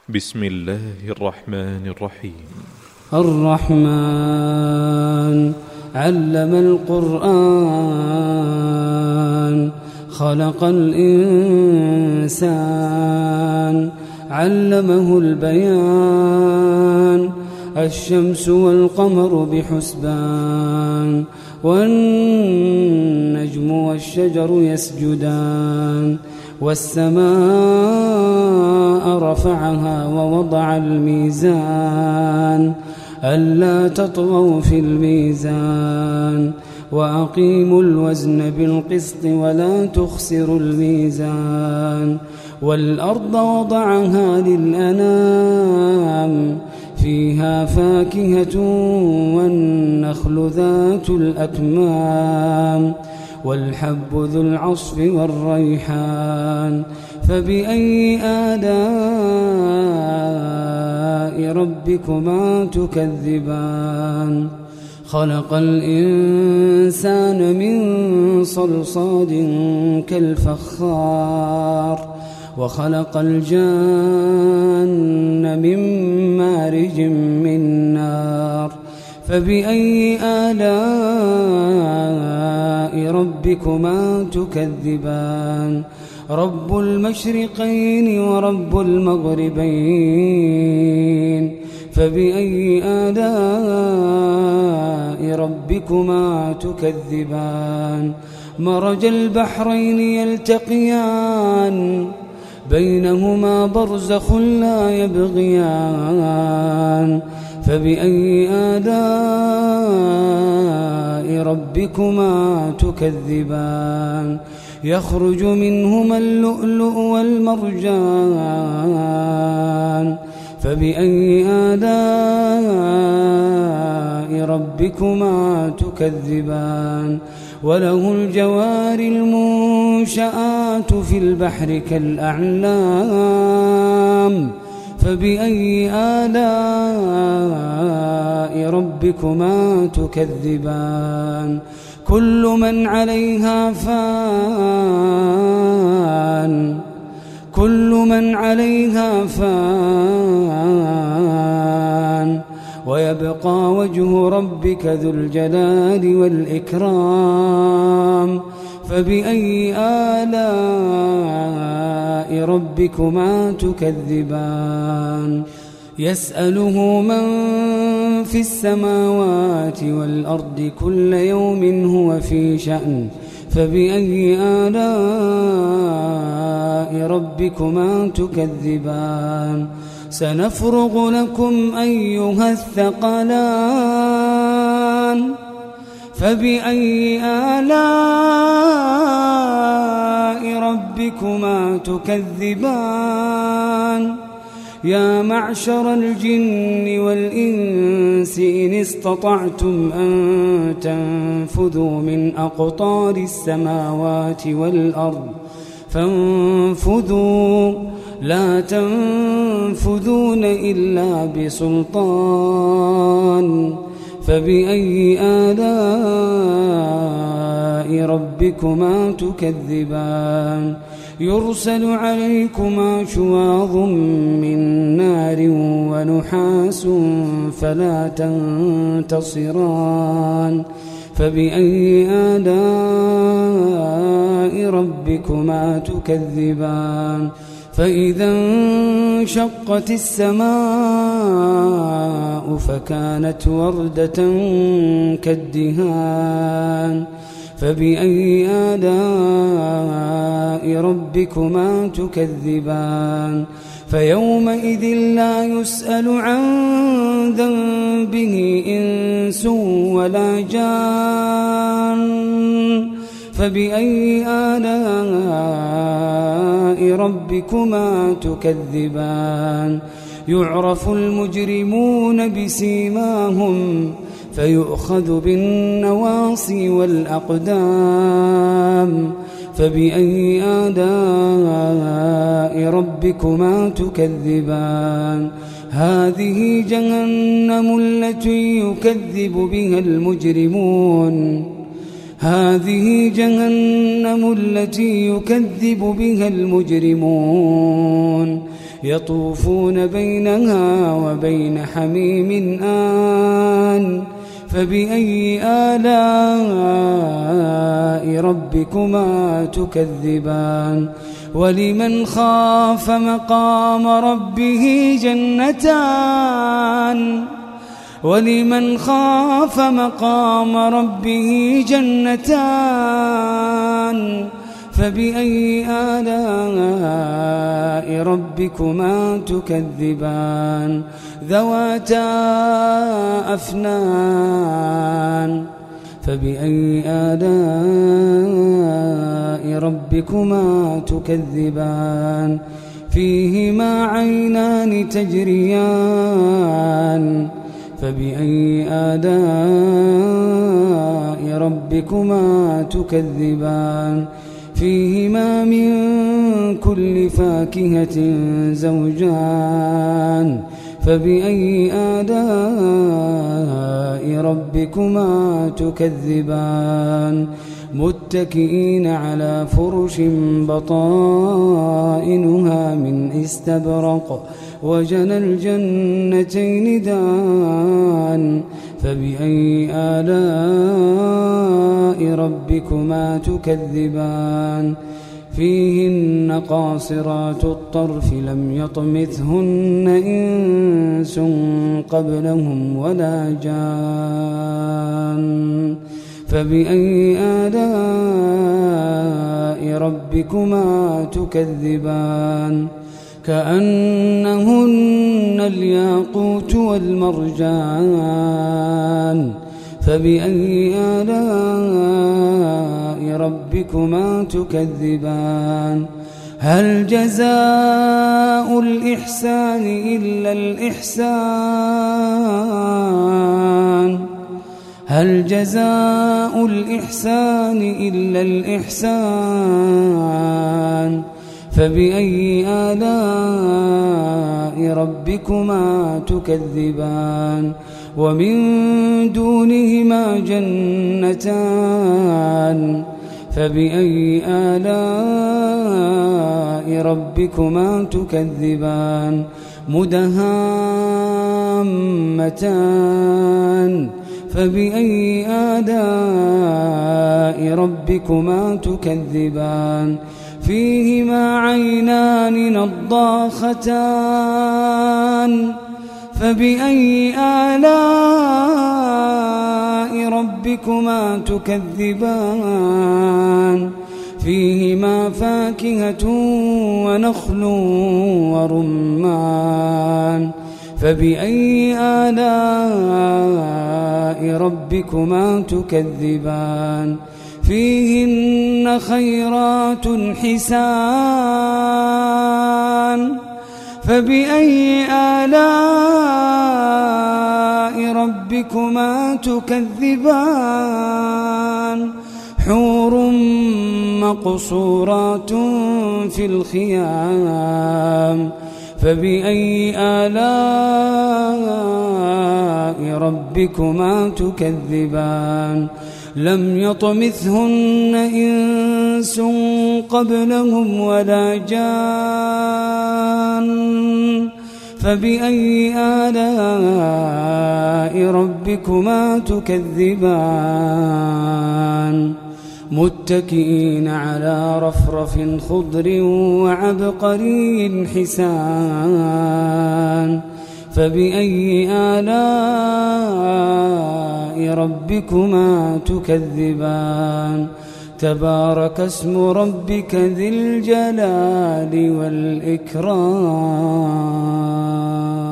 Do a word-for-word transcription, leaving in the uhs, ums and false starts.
بسم الله الرحمن الرحيم. الرحمن علم القرآن خلق الإنسان علمه البيان الشمس والقمر بحسبان والنجم والشجر يسجدان والسماء رفعها ووضع الميزان ألا تطغوا في الميزان وأقيموا الوزن بالقسط ولا تخسروا الميزان والأرض وضعها للأنام فيها فاكهة والنخل ذات الأكمام والحب ذو العصف والريحان فبأي آلاء ربكما تكذبان خلق الإنسان من صلصال كالفخار وخلق الجان من مارج من نار فبأي آلاء ربكما تكذبان رب المشرقين ورب المغربين فبأي آلاء ربكما تكذبان مرج البحرين يلتقيان بينهما برزخ لا يبغيان فبأي آلاء ربكما تكذبان يخرج منهما اللؤلؤ والمرجان فبأي آلاء ربكما تكذبان وله الجوار المنشآت في البحر كالأعلام فبأي آلاء ربكما تكذبان كل من عليها فان كل من عليها فان ويبقى وجه ربك ذو الجلال والإكرام فبأي آلاء ربكما تكذبان يسأله من في السماوات والأرض كل يوم هو في شأن فبأي آلاء ربكما تكذبان سنفرغ لكم أيها الثقلان فبأي آلاء ربكما تكذبان يا معشر الجن والإنس إن استطعتم أن تنفذوا من أقطار السماوات والأرض فانفذوا لا تنفذون إلا بسلطان فبأي آلاء ربكما تكذبان يرسل عليكما شواظ من نار ونحاس فلا تنتصران فبأي آلاء ربكما تكذبان فإذا انشقت السماء فكانت وردة كالدهان فبأي آلاء ربكما تكذبان فيومئذ لا يسأل عن ذنبه إنس ولا جان فبأي آلاء ربكما تكذبان يعرف المجرمون بسيماهم فيؤخذ بالنواصي والأقدام فبأي آلاء ربكما تكذبان هذه جهنم التي يكذب بها المجرمون هذه جهنم التي يكذب بها المجرمون يطوفون بينها وبين حميم آن فبأي آلاء ربكما تكذبان ولمن خاف مقام ربه جنتان ولمن خاف مقام ربه جنتان فبأي آلاء ربكما تكذبان ذواتا أفنان فبأي آلاء ربكما تكذبان فيهما عينان تجريان فبأي آلاء ربكما تكذبان فيهما من كل فاكهة زوجان فبأي آلاء ربكما تكذبان متكئين على فرش بطائنها من استبرق وجنى الجنتين دان فبأي آلاء ربكما تكذبان فيهن قاصرات الطرف لم يطمثهن إنس قبلهم ولا جان فبأي آلاء ربكما تكذبان كأنهن الياقوت والمرجان فبأي آلاء ربكما تكذبان هل جزاء الإحسان إلا الإحسان هل جزاء الإحسان إلا الإحسان فبأي آلاء ربكما تكذبان ومن دونهما جنتان فبأي آلاء ربكما تكذبان مدهامتان فبأي آلاء ربكما تكذبان فيهما عينان نضاختان فبأي آلاء ربكما تكذبان فيهما فاكهة ونخل ورمان فبأي آلاء ربكما تكذبان فيهن خيرات حسان فبأي آلاء ربكما تكذبان حور مقصورات في الخيام فبأي آلاء ربكما تكذبان لم يطمثهن إنس قبلهم ولا جان فبأي آلاء ربكما تكذبان متكئين على رفرف خضر وعبقري حسان فبأي آلاء ربكما تكذبان تبارك اسم ربك ذي الجلال والإكرام.